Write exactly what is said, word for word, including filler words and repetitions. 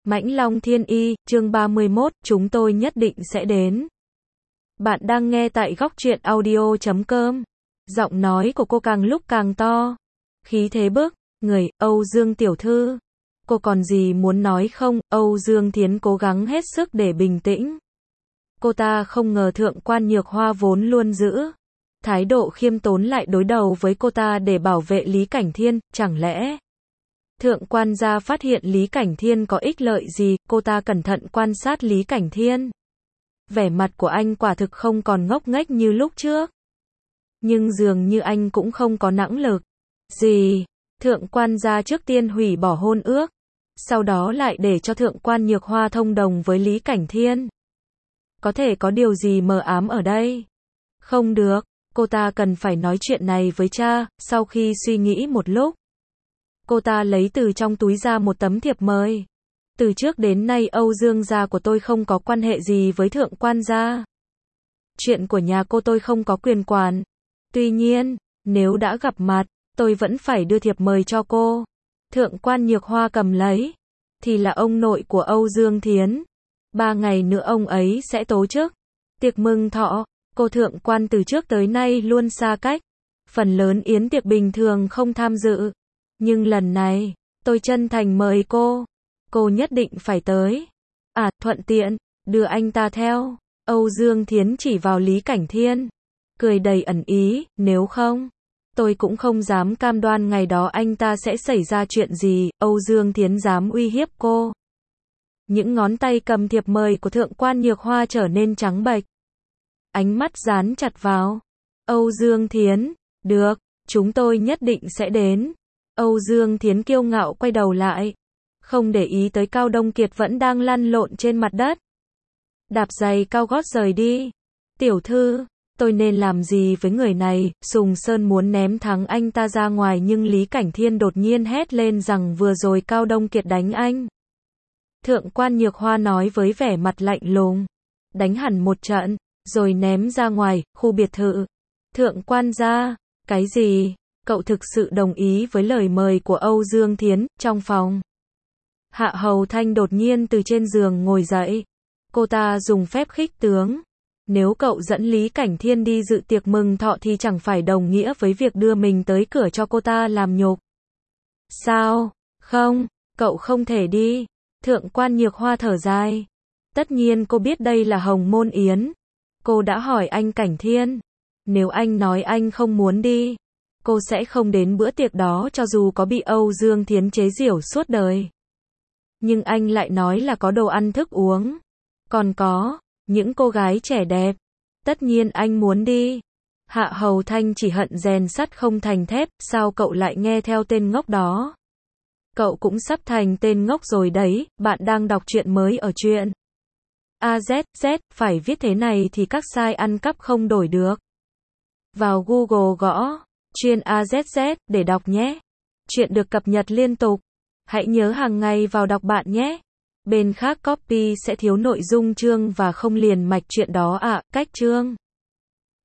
Mãnh Long Thiên Y, chương ba mươi mốt, chúng tôi nhất định sẽ đến. Bạn đang nghe tại góc truyện audio chấm com. Giọng nói của cô càng lúc càng to. Khí thế bức, người, Âu Dương tiểu thư. Cô còn gì muốn nói không? Âu Dương Thiến cố gắng hết sức để bình tĩnh. Cô ta không ngờ thượng quan Nhược Hoa vốn luôn giữ thái độ khiêm tốn lại đối đầu với cô ta để bảo vệ Lý Cảnh Thiên, chẳng lẽ thượng quan gia phát hiện Lý Cảnh Thiên có ích lợi gì? Cô ta cẩn thận quan sát Lý Cảnh Thiên. Vẻ mặt của anh quả thực không còn ngốc nghếch như lúc trước. Nhưng dường như anh cũng không có nãng lực gì. Thượng quan gia trước tiên hủy bỏ hôn ước, sau đó lại để cho thượng quan Nhược Hoa thông đồng với Lý Cảnh Thiên. Có thể có điều gì mờ ám ở đây? Không được, cô ta cần phải nói chuyện này với cha. Sau khi suy nghĩ một lúc, cô ta lấy từ trong túi ra một tấm thiệp mời. Từ trước đến nay Âu Dương gia của tôi không có quan hệ gì với thượng quan gia. Chuyện của nhà cô tôi không có quyền quản. Tuy nhiên, nếu đã gặp mặt, tôi vẫn phải đưa thiệp mời cho cô. Thượng quan Nhược Hoa cầm lấy. Thì là ông nội của Âu Dương Thiến. Ba ngày nữa ông ấy sẽ tổ chức tiệc mừng thọ. Cô thượng quan từ trước tới nay luôn xa cách. Phần lớn yến tiệc bình thường không tham dự. Nhưng lần này, tôi chân thành mời cô. Cô nhất định phải tới. À, thuận tiện, đưa anh ta theo. Âu Dương Thiến chỉ vào Lý Cảnh Thiên. Cười đầy ẩn ý, nếu không, tôi cũng không dám cam đoan ngày đó anh ta sẽ xảy ra chuyện gì. Âu Dương Thiến dám uy hiếp cô. Những ngón tay cầm thiệp mời của thượng quan Nhược Hoa trở nên trắng bệch. Ánh mắt dán chặt vào. Âu Dương Thiến, được, chúng tôi nhất định sẽ đến. Âu Dương Thiến kiêu ngạo quay đầu lại. Không để ý tới Cao Đông Kiệt vẫn đang lăn lộn trên mặt đất. Đạp giày cao gót rời đi. Tiểu thư, tôi nên làm gì với người này? Sùng Sơn muốn ném thắng anh ta ra ngoài nhưng Lý Cảnh Thiên đột nhiên hét lên rằng vừa rồi Cao Đông Kiệt đánh anh. Thượng quan Nhược Hoa nói với vẻ mặt lạnh lùng. Đánh hẳn một trận, rồi ném ra ngoài, khu biệt thự. Thượng quan gia, cái gì? Cậu thực sự đồng ý với lời mời của Âu Dương Thiến? Trong phòng, Hạ Hầu Thanh đột nhiên từ trên giường ngồi dậy. Cô ta dùng phép khích tướng. Nếu cậu dẫn Lý Cảnh Thiên đi dự tiệc mừng thọ thì chẳng phải đồng nghĩa với việc đưa mình tới cửa cho cô ta làm nhục. Sao? Không, cậu không thể đi. Thượng quan Nhược Hoa thở dài. Tất nhiên cô biết đây là Hồng Môn Yến. Cô đã hỏi anh Cảnh Thiên. Nếu anh nói anh không muốn đi, cô sẽ không đến bữa tiệc đó cho dù có bị Âu Dương Thiến chế giễu suốt đời. Nhưng anh lại nói là có đồ ăn thức uống. Còn có những cô gái trẻ đẹp. Tất nhiên anh muốn đi. Hạ Hầu Thanh chỉ hận rèn sắt không thành thép. Sao cậu lại nghe theo tên ngốc đó? Cậu cũng sắp thành tên ngốc rồi đấy. Bạn đang đọc truyện mới ở truyện a zét zét. Phải viết thế này thì các site ăn cắp không đổi được. Vào Google gõ truyện a zét zét để đọc nhé. Chuyện được cập nhật liên tục. Hãy nhớ hàng ngày vào đọc bạn nhé. Bên khác copy sẽ thiếu nội dung chương và không liền mạch chuyện đó ạ. À, cách chương